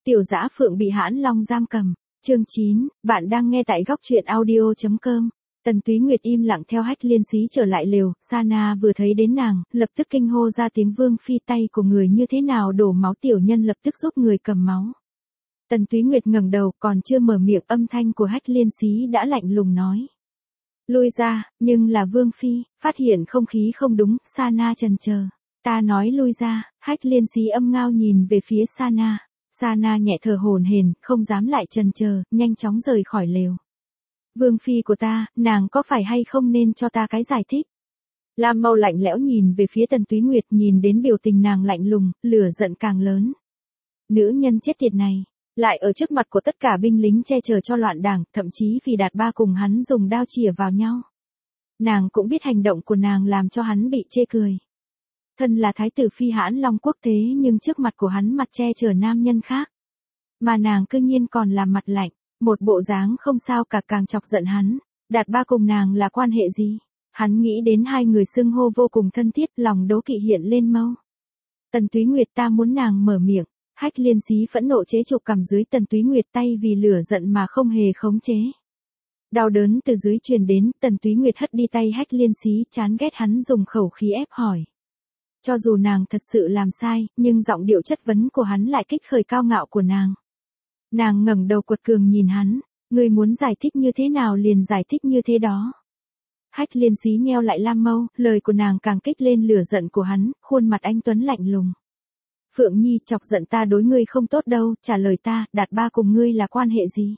Tiểu Dã Phượng bị Hãn Long giam cầm. Chương 9, bạn đang nghe tại góc truyện audio.com. Tần Túy Nguyệt im lặng theo Hách Liên Xí trở lại lều, Sana vừa thấy đến nàng, lập tức kinh hô ra tiếng Vương phi, tay của người như thế nào đổ máu, tiểu nhân lập tức giúp người cầm máu. Tần Túy Nguyệt ngẩng đầu, còn chưa mở miệng, âm thanh của Hách Liên Xí đã lạnh lùng nói. Lui ra, nhưng là Vương phi, phát hiện không khí không đúng, Sana chần chờ. Ta nói lui ra. Hách Liên Xí âm ngao nhìn về phía Sana. Sana nhẹ thở hổn hển, không dám lại chần chờ, nhanh chóng rời khỏi lều. Vương phi của ta, nàng có phải hay không nên cho ta cái giải thích? Lam Mâu lạnh lẽo nhìn về phía Tần Túy Nguyệt, nhìn đến biểu tình nàng lạnh lùng, lửa giận càng lớn. Nữ nhân chết tiệt này, lại ở trước mặt của tất cả binh lính che chở cho loạn đảng, thậm chí vì Đạt Ba cùng hắn dùng đao chĩa vào nhau. Nàng cũng biết hành động của nàng làm cho hắn bị chê cười. Thân là thái tử phi Hãn Long quốc thế nhưng trước mặt của hắn mặt che chở nam nhân khác. Mà nàng cư nhiên còn làm mặt lạnh, một bộ dáng không sao cả, càng chọc giận hắn. Đạt Ba cùng nàng là quan hệ gì? Hắn nghĩ đến hai người xưng hô vô cùng thân thiết, lòng đố kỵ hiện lên mâu. Tần Túy Nguyệt, ta muốn nàng mở miệng. Hách Liên Xí phẫn nộ chế trụ cằm dưới Tần Túy Nguyệt, tay vì lửa giận mà không hề khống chế. Đau đớn từ dưới truyền đến, Tần Túy Nguyệt hất đi tay Hách Liên Xí, chán ghét hắn dùng khẩu khí ép hỏi. Cho dù nàng thật sự làm sai, nhưng giọng điệu chất vấn của hắn lại kích khởi cao ngạo của nàng. Nàng ngẩng đầu quật cường nhìn hắn, ngươi muốn giải thích như thế nào liền giải thích như thế đó. Hách Liên Xí nheo lại Lam Mâu, lời của nàng càng kích lên lửa giận của hắn, khuôn mặt anh tuấn lạnh lùng. Phượng Nhi, chọc giận ta đối ngươi không tốt đâu, trả lời ta, Đạt Ba cùng ngươi là quan hệ gì?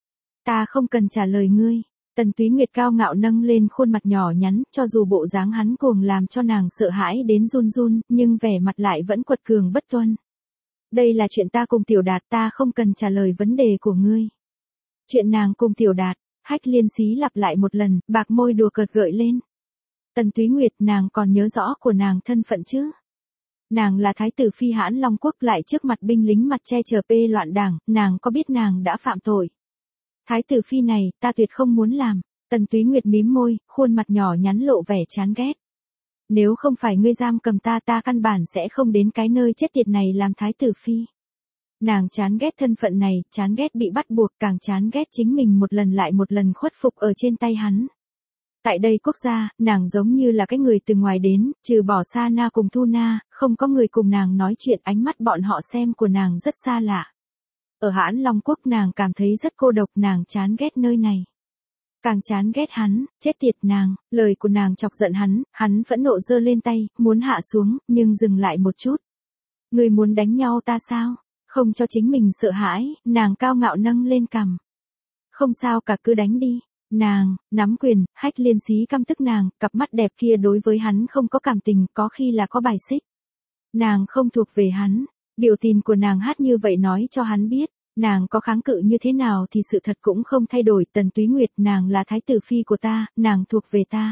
Ta không cần trả lời ngươi. Tần Túy Nguyệt cao ngạo nâng lên khuôn mặt nhỏ nhắn, cho dù bộ dáng hắn cuồng làm cho nàng sợ hãi đến run run, nhưng vẻ mặt lại vẫn quật cường bất tuân. Đây là chuyện ta cùng Tiểu Đạt, ta không cần trả lời vấn đề của ngươi. Chuyện nàng cùng Tiểu Đạt. Hách Liên Xí lặp lại một lần, bạc môi đùa cợt gợi lên. Tần Túy Nguyệt, nàng còn nhớ rõ của nàng thân phận chứ? Nàng là thái tử phi Hãn Long quốc, lại trước mặt binh lính mặt che chở pê loạn đảng, nàng có biết nàng đã phạm tội? Thái tử phi này, ta tuyệt không muốn làm. Tần Túy Nguyệt mím môi, khuôn mặt nhỏ nhắn lộ vẻ chán ghét. Nếu không phải ngươi giam cầm ta, ta căn bản sẽ không đến cái nơi chết tiệt này làm thái tử phi. Nàng chán ghét thân phận này, chán ghét bị bắt buộc, càng chán ghét chính mình một lần lại một lần khuất phục ở trên tay hắn. Tại đây quốc gia, nàng giống như là cái người từ ngoài đến, trừ bỏ Sana cùng Thu Na, không có người cùng nàng nói chuyện, ánh mắt bọn họ xem của nàng rất xa lạ. Ở Hãn Long quốc nàng cảm thấy rất cô độc, nàng chán ghét nơi này. Càng chán ghét hắn, chết tiệt nàng, lời của nàng chọc giận hắn phẫn nộ giơ lên tay, muốn hạ xuống, nhưng dừng lại một chút. Ngươi muốn đánh nhau ta sao? Không cho chính mình sợ hãi, nàng cao ngạo nâng lên cằm. Không sao cả, cứ đánh đi. Nàng, nắm quyền, Hách Liên Xí căm tức nàng, cặp mắt đẹp kia đối với hắn không có cảm tình, có khi là có bài xích. Nàng không thuộc về hắn, biểu tình của nàng hát như vậy nói cho hắn biết, nàng có kháng cự như thế nào thì sự thật cũng không thay đổi. Tần Túy Nguyệt, nàng là thái tử phi của ta, nàng thuộc về ta.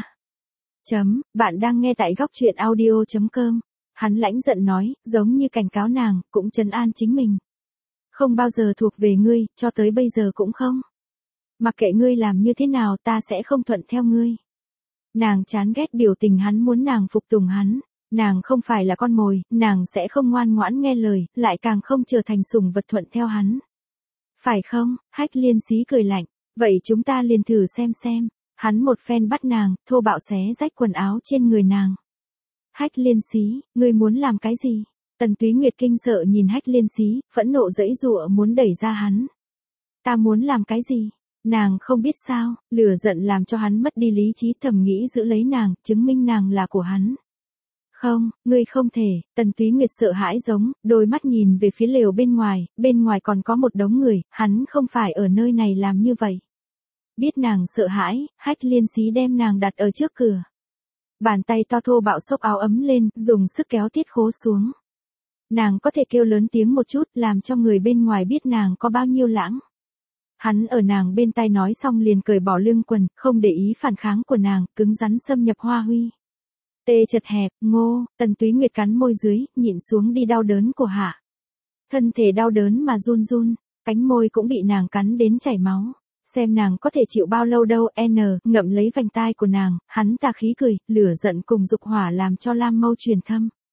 Bạn đang nghe tại góc truyện audio.com. Hắn lãnh giận nói, giống như cảnh cáo nàng, cũng trấn an chính mình. Không bao giờ thuộc về ngươi, cho tới bây giờ cũng không. Mặc kệ ngươi làm như thế nào, ta sẽ không thuận theo ngươi. Nàng chán ghét biểu tình hắn muốn nàng phục tùng hắn. Nàng không phải là con mồi, nàng sẽ không ngoan ngoãn nghe lời, lại càng không trở thành sủng vật thuận theo hắn. Phải không? Hách Liên Xí cười lạnh. Vậy chúng ta liền thử xem. Hắn một phen bắt nàng, thô bạo xé rách quần áo trên người nàng. Hách Liên Xí, ngươi muốn làm cái gì? Tần Túy Nguyệt kinh sợ nhìn Hách Liên Xí, phẫn nộ giãy giụa muốn đẩy ra hắn. Ta muốn làm cái gì? Nàng không biết sao, lửa giận làm cho hắn mất đi lý trí, thầm nghĩ giữ lấy nàng, chứng minh nàng là của hắn. Không, ngươi không thể. Tần Túy Nguyệt sợ hãi giống, đôi mắt nhìn về phía lều bên ngoài còn có một đống người, hắn không phải ở nơi này làm như vậy. Biết nàng sợ hãi, Hách Liên Xí đem nàng đặt ở trước cửa. Bàn tay to thô bạo xốc áo ấm lên, dùng sức kéo tiết khố xuống. Nàng có thể kêu lớn tiếng một chút, làm cho người bên ngoài biết nàng có bao nhiêu lãng. Hắn ở nàng bên tai nói xong liền cởi bỏ lưng quần, không để ý phản kháng của nàng, cứng rắn xâm nhập hoa huy. Tê chật hẹp, ngô, Tần Túy Nguyệt cắn môi dưới, nhịn xuống đi đau đớn của hạ. Thân thể đau đớn mà run, cánh môi cũng bị nàng cắn đến chảy máu. Xem nàng có thể chịu bao lâu đâu, ngậm lấy vành tai của nàng, hắn tà khí cười, lửa giận cùng dục hỏa làm cho Lam Mâu truyền thâm.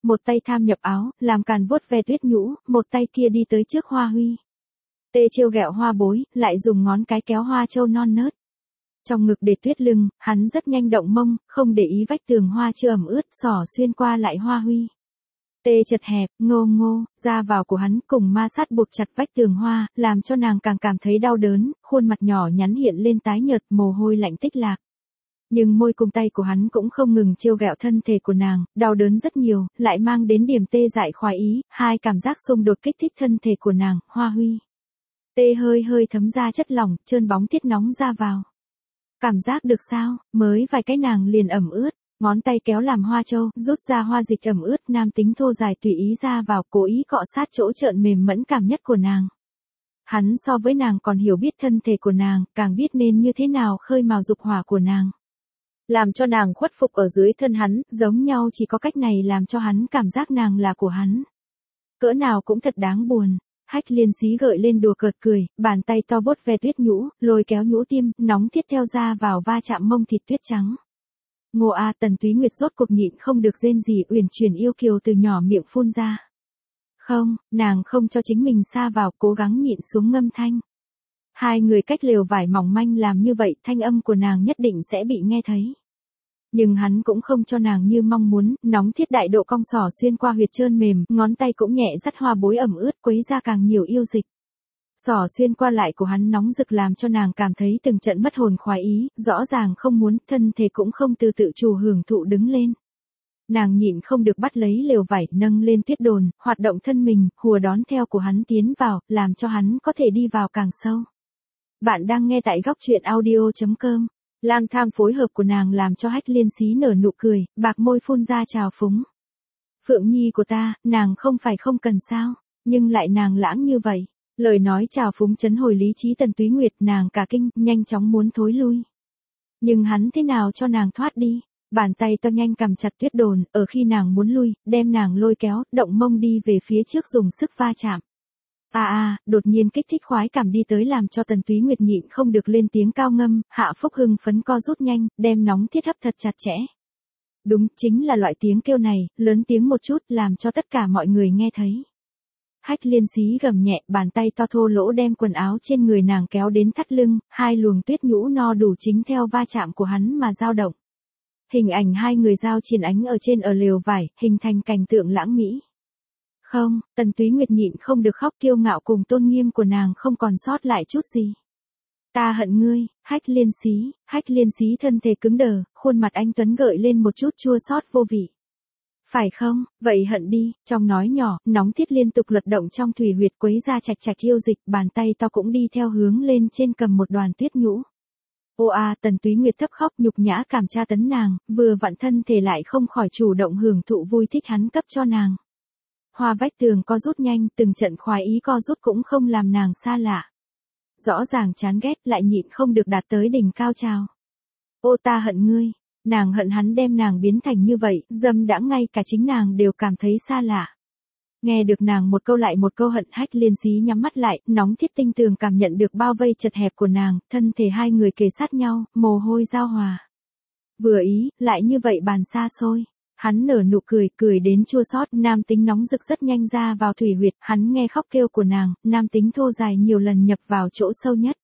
Một tay tham nhập áo, làm càn vuốt ve Tuyết Nhũ, một tay kia đi tới trước Hoa Huy. Tê trêu ghẹo Hoa Bối, lại dùng ngón cái kéo Hoa Châu non nớt. Trong ngực để tuyết lưng, hắn rất nhanh động mông, không để ý vách tường hoa chưa ẩm ướt, xỏ xuyên qua lại Hoa Huy. Tê chật hẹp, ngô ngô, da vào của hắn cùng ma sát buộc chặt vách tường hoa, làm cho nàng càng cảm thấy đau đớn, khuôn mặt nhỏ nhắn hiện lên tái nhợt, mồ hôi lạnh tích lạc. Nhưng môi cùng tay của hắn cũng không ngừng trêu ghẹo thân thể của nàng, đau đớn rất nhiều, lại mang đến điểm tê dại khoái ý, hai cảm giác xung đột kích thích thân thể của nàng, Hoa Huy. Tê hơi hơi thấm ra chất lỏng, trơn bóng tiết nóng ra vào. Cảm giác được sao, mới vài cái nàng liền ẩm ướt, ngón tay kéo làm Hoa Châu, rút ra hoa dịch ẩm ướt, nam tính thô dài tùy ý ra vào, cố ý cọ sát chỗ trợn mềm mẫn cảm nhất của nàng. Hắn so với nàng còn hiểu biết thân thể của nàng, càng biết nên như thế nào khơi mào dục hỏa của nàng. Làm cho nàng khuất phục ở dưới thân hắn, giống nhau chỉ có cách này làm cho hắn cảm giác nàng là của hắn. Cỡ nào cũng thật đáng buồn. Hách Liên Xí gợi lên đùa cợt cười, bàn tay to vuốt ve Tuyết Nhũ, lôi kéo nhũ tiêm, nóng thiết theo ra vào va chạm mông thịt tuyết trắng. Ngô A Tần Túy Nguyệt rốt cuộc nhịn không được rên gì, uyển chuyển yêu kiều từ nhỏ miệng phun ra. Không, nàng không cho chính mình sa vào, cố gắng nhịn xuống ngâm thanh. Hai người cách lều vải mỏng manh làm như vậy, thanh âm của nàng nhất định sẽ bị nghe thấy. Nhưng hắn cũng không cho nàng như mong muốn, nóng thiết đại độ cong sỏ xuyên qua huyệt trơn mềm, ngón tay cũng nhẹ dắt Hoa Bối ẩm ướt, quấy ra càng nhiều yêu dịch. Sỏ xuyên qua lại của hắn nóng rực làm cho nàng cảm thấy từng trận mất hồn khoái ý, rõ ràng không muốn, thân thể cũng không từ tự chủ hưởng thụ đứng lên. Nàng nhịn không được bắt lấy lều vải, nâng lên tuyết đồn, hoạt động thân mình, hùa đón theo của hắn tiến vào, làm cho hắn có thể đi vào càng sâu. Bạn đang nghe tại góc truyện audio.com. Lang thang phối hợp của nàng làm cho Hách Liên Xí nở nụ cười, bạc môi phun ra trào phúng. Phượng Nhi của ta, nàng không phải không cần sao, nhưng lại nàng lãng như vậy. Lời nói trào phúng chấn hồi lý trí Tần Túy Nguyệt, nàng cả kinh, nhanh chóng muốn thối lui. Nhưng hắn thế nào cho nàng thoát đi, bàn tay to nhanh cầm chặt tuyết đồn, ở khi nàng muốn lui, đem nàng lôi kéo, động mông đi về phía trước dùng sức va chạm. Đột nhiên kích thích khoái cảm đi tới làm cho Tần Túy Nguyệt nhịn không được lên tiếng cao ngâm, Hạ Phúc hưng phấn co rút nhanh, đem nóng thiết hấp thật chặt chẽ. Đúng, chính là loại tiếng kêu này, lớn tiếng một chút, làm cho tất cả mọi người nghe thấy. Hách Liên Xí gầm nhẹ, bàn tay to thô lỗ đem quần áo trên người nàng kéo đến thắt lưng, hai luồng tuyết nhũ no đủ chính theo va chạm của hắn mà dao động. Hình ảnh hai người giao chiến ánh ở lều vải, hình thành cảnh tượng lãng mỹ. Không, Tần Túy Nguyệt nhịn không được khóc, kiêu ngạo cùng tôn nghiêm của nàng không còn sót lại chút gì. Ta hận ngươi, Hách Liên Xí thân thể cứng đờ, khuôn mặt anh tuấn gợi lên một chút chua xót vô vị. Phải không, vậy hận đi, trong nói nhỏ, nóng thiết liên tục luật động trong thủy huyệt quấy ra chạch chạch yêu dịch, bàn tay to cũng đi theo hướng lên trên cầm một đoàn tuyết nhũ. Tần Túy Nguyệt thấp khóc nhục nhã cảm tra tấn nàng, vừa vặn thân thể lại không khỏi chủ động hưởng thụ vui thích hắn cấp cho nàng. Hoa vách tường co rút nhanh, từng trận khoái ý co rút cũng không làm nàng xa lạ. Rõ ràng chán ghét lại nhịn không được đạt tới đỉnh cao trào. Ta hận ngươi, nàng hận hắn đem nàng biến thành như vậy, dâm đã ngay cả chính nàng đều cảm thấy xa lạ. Nghe được nàng một câu lại một câu hận, Hách Liên Xí nhắm mắt lại, nóng thiết tinh tường cảm nhận được bao vây chật hẹp của nàng, thân thể hai người kề sát nhau, mồ hôi giao hòa. Vừa ý, lại như vậy bàn xa xôi. Hắn nở nụ cười, cười đến chua xót, nam tính nóng rực rất nhanh ra vào thủy huyệt, hắn nghe khóc kêu của nàng, nam tính thô dài nhiều lần nhập vào chỗ sâu nhất.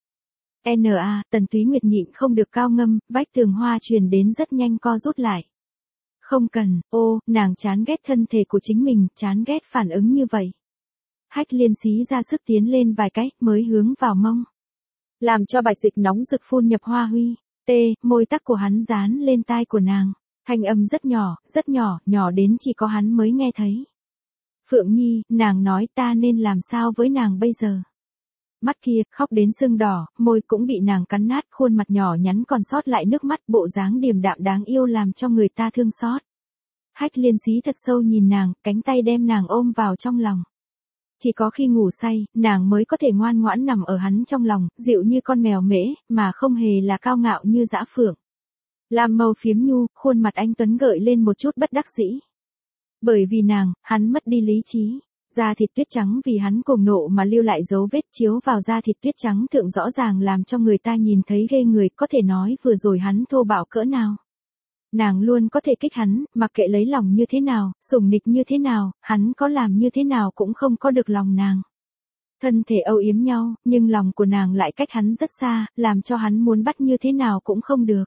Tần Túy Nguyệt nhịn không được cao ngâm, vách tường hoa truyền đến rất nhanh co rút lại. Không cần, nàng chán ghét thân thể của chính mình, chán ghét phản ứng như vậy. Hách Liên Xí ra sức tiến lên vài cái, mới hướng vào mông. Làm cho bạch dịch nóng rực phun nhập Hoa Huy, môi tắc của hắn dán lên tai của nàng. Thanh âm rất nhỏ, nhỏ đến chỉ có hắn mới nghe thấy. Phượng Nhi, nàng nói ta nên làm sao với nàng bây giờ? Mắt kia, khóc đến sưng đỏ, môi cũng bị nàng cắn nát, khuôn mặt nhỏ nhắn còn sót lại nước mắt, bộ dáng điềm đạm đáng yêu làm cho người ta thương xót. Hách Liên Xí thật sâu nhìn nàng, cánh tay đem nàng ôm vào trong lòng. Chỉ có khi ngủ say, nàng mới có thể ngoan ngoãn nằm ở hắn trong lòng, dịu như con mèo mễ, mà không hề là cao ngạo như dã phượng. Lam màu phiếm nhu, khuôn mặt anh tuấn gợi lên một chút bất đắc dĩ. Bởi vì nàng, hắn mất đi lý trí. Da thịt tuyết trắng vì hắn cuồng nộ mà lưu lại dấu vết chiếu vào da thịt tuyết trắng thượng rõ ràng làm cho người ta nhìn thấy ghê người, có thể nói vừa rồi hắn thô bạo cỡ nào. Nàng luôn có thể kích hắn, mặc kệ lấy lòng như thế nào, sủng nịch như thế nào, hắn có làm như thế nào cũng không có được lòng nàng. Thân thể âu yếm nhau, nhưng lòng của nàng lại cách hắn rất xa, làm cho hắn muốn bắt như thế nào cũng không được.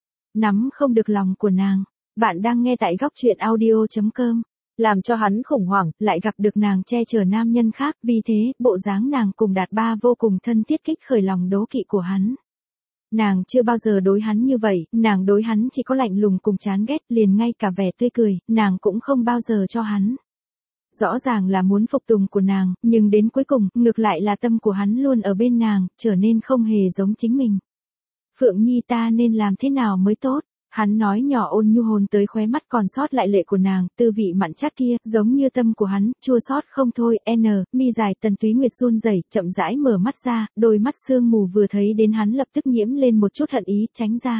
Nắm không được lòng của nàng. Bạn đang nghe tại góc truyện audio.com. Làm cho hắn khủng hoảng, lại gặp được nàng che chở nam nhân khác, vì thế, bộ dáng nàng cùng Đạt Ba vô cùng thân thiết kích khởi lòng đố kỵ của hắn. Nàng chưa bao giờ đối hắn như vậy, nàng đối hắn chỉ có lạnh lùng cùng chán ghét, liền ngay cả vẻ tươi cười, nàng cũng không bao giờ cho hắn. Rõ ràng là muốn phục tùng của nàng, nhưng đến cuối cùng, ngược lại là tâm của hắn luôn ở bên nàng, trở nên không hề giống chính mình. Phượng Nhi ta nên làm thế nào mới tốt? Hắn nói nhỏ ôn nhu hôn tới khóe mắt còn sót lại lệ của nàng, tư vị mặn chát kia, giống như tâm của hắn, chua xót không thôi, mi dài. Tần Túy Nguyệt run rẩy, chậm rãi mở mắt ra, đôi mắt sương mù vừa thấy đến hắn lập tức nhiễm lên một chút hận ý, tránh ra.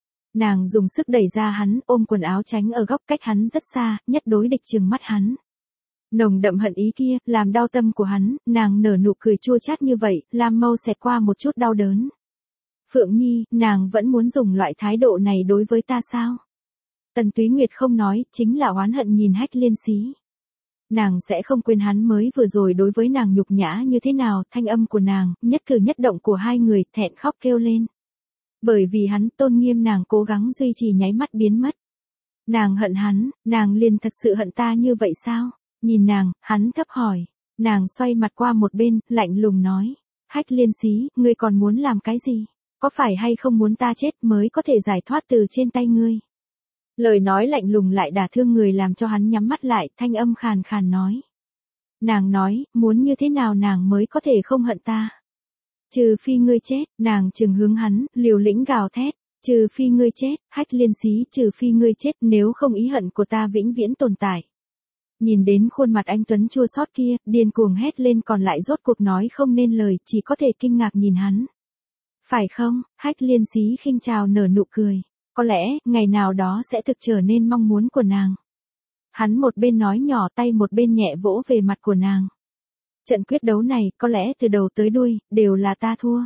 Nàng dùng sức đẩy ra hắn, ôm quần áo tránh ở góc cách hắn rất xa, nhất đối địch trừng mắt hắn. Nồng đậm hận ý kia, làm đau tâm của hắn, nàng nở nụ cười chua chát như vậy, làm mâu xẹt qua một chút đau đớn. Phượng Nhi, nàng vẫn muốn dùng loại thái độ này đối với ta sao? Tần Túy Nguyệt không nói, chính là oán hận nhìn Hách Liên Xí. Nàng sẽ không quên hắn mới vừa rồi đối với nàng nhục nhã như thế nào, thanh âm của nàng, nhất cử nhất động của hai người, thẹn khóc kêu lên. Bởi vì hắn tôn nghiêm nàng cố gắng duy trì nháy mắt biến mất. Nàng hận hắn, nàng liền thật sự hận ta như vậy sao? Nhìn nàng, hắn thấp hỏi. Nàng xoay mặt qua một bên, lạnh lùng nói. Hách Liên Xí, ngươi còn muốn làm cái gì? Có phải hay không muốn ta chết mới có thể giải thoát từ trên tay ngươi? Lời nói lạnh lùng lại đả thương người làm cho hắn nhắm mắt lại, thanh âm khàn khàn nói. Nàng nói, muốn như thế nào nàng mới có thể không hận ta? Trừ phi ngươi chết, nàng trừng hướng hắn, liều lĩnh gào thét. Trừ phi ngươi chết, Hách Liên Xí, trừ phi ngươi chết, nếu không ý hận của ta vĩnh viễn tồn tại. Nhìn đến khuôn mặt anh Tuấn chua xót kia, điên cuồng hét lên còn lại rốt cuộc nói không nên lời, chỉ có thể kinh ngạc nhìn hắn. Phải không? Hách Liên Xí khinh chào nở nụ cười. Có lẽ, ngày nào đó sẽ thực trở nên mong muốn của nàng. Hắn một bên nói nhỏ tay một bên nhẹ vỗ về mặt của nàng. Trận quyết đấu này, có lẽ từ đầu tới đuôi, đều là ta thua.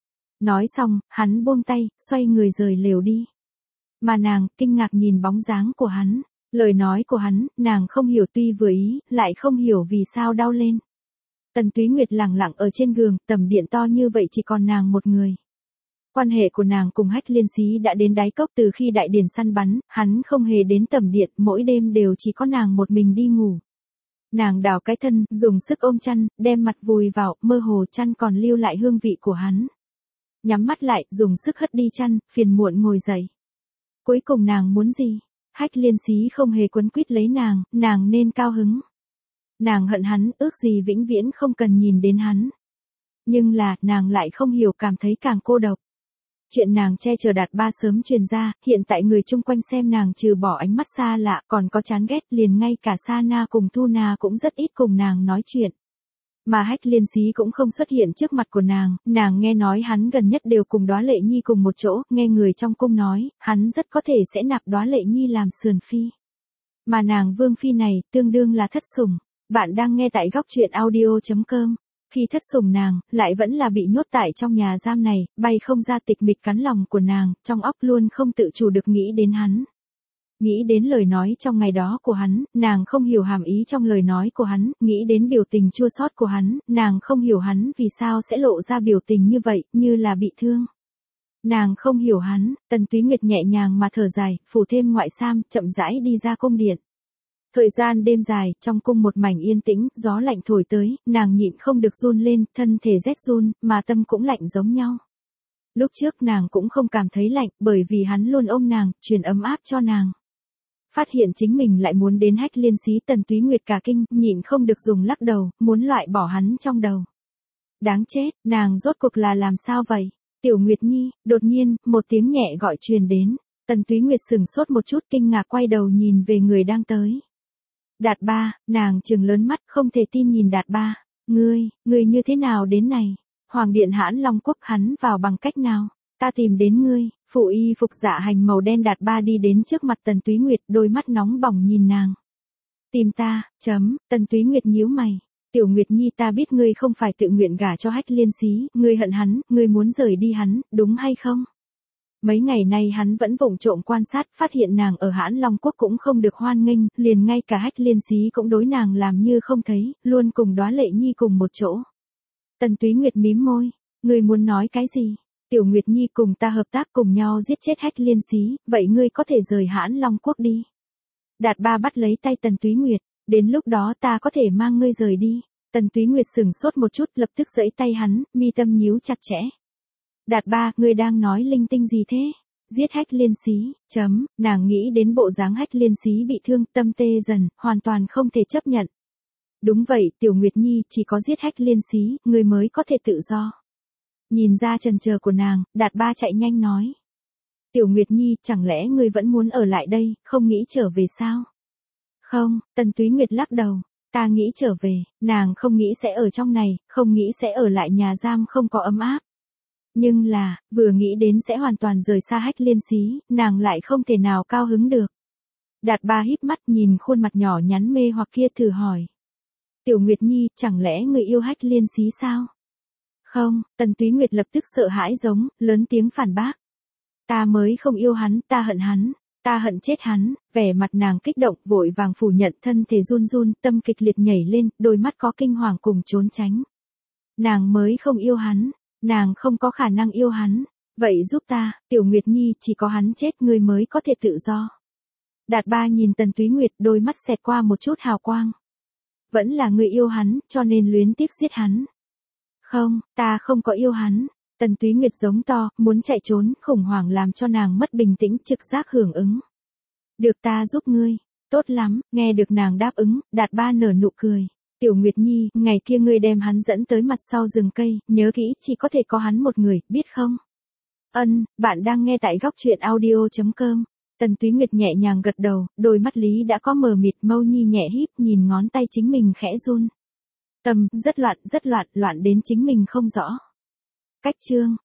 Nói xong, hắn buông tay, xoay người rời lều đi. Mà nàng, kinh ngạc nhìn bóng dáng của hắn. Lời nói của hắn, nàng không hiểu tuy vừa ý, lại không hiểu vì sao đau lên. Tần Túy Nguyệt lẳng lặng ở trên giường, tầm điện to như vậy chỉ còn nàng một người. Quan hệ của nàng cùng Hách Liên Xí đã đến đáy cốc từ khi đại điển săn bắn, hắn không hề đến tầm điện, mỗi đêm đều chỉ có nàng một mình đi ngủ. Nàng đào cái thân, dùng sức ôm chăn, đem mặt vùi vào, mơ hồ chăn còn lưu lại hương vị của hắn. Nhắm mắt lại, dùng sức hất đi chăn, phiền muộn ngồi dậy. Cuối cùng nàng muốn gì? Hách Liên Xí không hề quấn quýt lấy nàng nên cao hứng. Nàng hận hắn, ước gì vĩnh viễn không cần nhìn đến hắn. Nhưng là, nàng lại không hiểu cảm thấy càng cô độc. Chuyện nàng che chở Đạt Ba sớm truyền ra, hiện tại người chung quanh xem nàng trừ bỏ ánh mắt xa lạ, còn có chán ghét, liền ngay cả Sa Na cùng Thu Na cũng rất ít cùng nàng nói chuyện. Mà Hách Liên Xí cũng không xuất hiện trước mặt của nàng nghe nói hắn gần nhất đều cùng Đóa Lệ Nhi cùng một chỗ, nghe người trong cung nói, hắn rất có thể sẽ nạp Đóa Lệ Nhi làm sườn phi. Mà nàng vương phi này, tương đương là thất sủng. Bạn đang nghe tại góc truyện audio.com. Khi thất sủng nàng, lại vẫn là bị nhốt tại trong nhà giam này, bay không ra tịch mịch cắn lòng của nàng, trong óc luôn không tự chủ được nghĩ đến hắn. Nghĩ đến lời nói trong ngày đó của hắn, nàng không hiểu hàm ý trong lời nói của hắn, nghĩ đến biểu tình chua xót của hắn, nàng không hiểu hắn vì sao sẽ lộ ra biểu tình như vậy, như là bị thương. Nàng không hiểu hắn, Tần Túy Nguyệt nhẹ nhàng mà thở dài, phủ thêm ngoại sam, chậm rãi đi ra cung điện. Thời gian đêm dài, trong cung một mảnh yên tĩnh, gió lạnh thổi tới, nàng nhịn không được run lên, thân thể rét run, mà tâm cũng lạnh giống nhau. Lúc trước nàng cũng không cảm thấy lạnh, bởi vì hắn luôn ôm nàng, truyền ấm áp cho nàng. Phát hiện chính mình lại muốn đến Hách Liên Xí, Tần Túy Nguyệt cả kinh, nhịn không được dùng lắc đầu, muốn loại bỏ hắn trong đầu. Đáng chết, nàng rốt cuộc là làm sao vậy? Tiểu Nguyệt Nhi, đột nhiên, một tiếng nhẹ gọi truyền đến. Tần Túy Nguyệt sừng sốt một chút kinh ngạc quay đầu nhìn về người đang tới. Đạt Ba, nàng trừng lớn mắt không thể tin nhìn Đạt Ba. Ngươi như thế nào đến này? Hoàng điện Hãn Long Quốc hắn vào bằng cách nào? Ta tìm đến ngươi. Phụ y phục dạ hành màu đen Đạt Ba đi đến trước mặt Tần Túy Nguyệt, đôi mắt nóng bỏng nhìn nàng. Tìm ta, Tần Túy Nguyệt nhíu mày. Tiểu Nguyệt Nhi, ta biết ngươi không phải tự nguyện gả cho Hách Liên Xí, ngươi hận hắn, ngươi muốn rời đi hắn, đúng hay không? Mấy ngày nay hắn vẫn vụng trộm quan sát, phát hiện nàng ở Hãn Long Quốc cũng không được hoan nghênh, liền ngay cả Hách Liên Xí cũng đối nàng làm như không thấy, luôn cùng Đóa Lệ Nhi cùng một chỗ. Tần Túy Nguyệt mím môi, ngươi muốn nói cái gì? Tiểu Nguyệt Nhi cùng ta hợp tác cùng nhau giết chết Hách Liên Xí, vậy ngươi có thể rời Hãn Long Quốc đi. Đạt Ba bắt lấy tay Tần Túy Nguyệt, đến lúc đó ta có thể mang ngươi rời đi. Tần Túy Nguyệt sững sốt một chút, lập tức giãy tay hắn, mi tâm nhíu chặt chẽ. Đạt Ba, ngươi đang nói linh tinh gì thế? Giết Hách Liên Xí, nàng nghĩ đến bộ dáng Hách Liên Xí bị thương, tâm tê dần, hoàn toàn không thể chấp nhận. Đúng vậy, Tiểu Nguyệt Nhi, chỉ có giết Hách Liên Xí, ngươi mới có thể tự do. Nhìn ra chần chờ của nàng, Đạt Ba chạy nhanh nói. Tiểu Nguyệt Nhi, chẳng lẽ ngươi vẫn muốn ở lại đây, không nghĩ trở về sao? Không, Tần Túy Nguyệt lắc đầu, ta nghĩ trở về, nàng không nghĩ sẽ ở trong này, không nghĩ sẽ ở lại nhà giam không có ấm áp. Nhưng là, vừa nghĩ đến sẽ hoàn toàn rời xa Hách Liên Xí, nàng lại không thể nào cao hứng được. Đạt Ba híp mắt nhìn khuôn mặt nhỏ nhắn mê hoặc kia thử hỏi. Tiểu Nguyệt Nhi, chẳng lẽ người yêu Hách Liên Xí sao? Không, Tần Túy Nguyệt lập tức sợ hãi giống, lớn tiếng phản bác. Ta mới không yêu hắn, ta hận chết hắn, vẻ mặt nàng kích động vội vàng phủ nhận, thân thể run run, tâm kịch liệt nhảy lên, đôi mắt có kinh hoàng cùng trốn tránh. Nàng mới không yêu hắn, nàng không có khả năng yêu hắn, vậy giúp ta, Tiểu Nguyệt Nhi, chỉ có hắn chết ngươi mới có thể tự do. Đạt Ba nhìn Tần Túy Nguyệt, đôi mắt xẹt qua một chút hào quang. Vẫn là ngươi yêu hắn, cho nên luyến tiếc giết hắn. Không, ta không có yêu hắn. Tần Túy Nguyệt giống to, muốn chạy trốn, khủng hoảng làm cho nàng mất bình tĩnh, trực giác hưởng ứng. Được, ta giúp ngươi. Tốt lắm, nghe được nàng đáp ứng, Đạt Ba nở nụ cười. Tiểu Nguyệt Nhi, ngày kia ngươi đem hắn dẫn tới mặt sau rừng cây, nhớ kỹ, chỉ có thể có hắn một người, biết không? Bạn đang nghe tại góc truyện audio.com. Tần Túy Nguyệt nhẹ nhàng gật đầu, đôi mắt Lý đã có mờ mịt, mâu nhi nhẹ híp, nhìn ngón tay chính mình khẽ run. Tâm, rất loạn, loạn đến chính mình không rõ. Cách chương.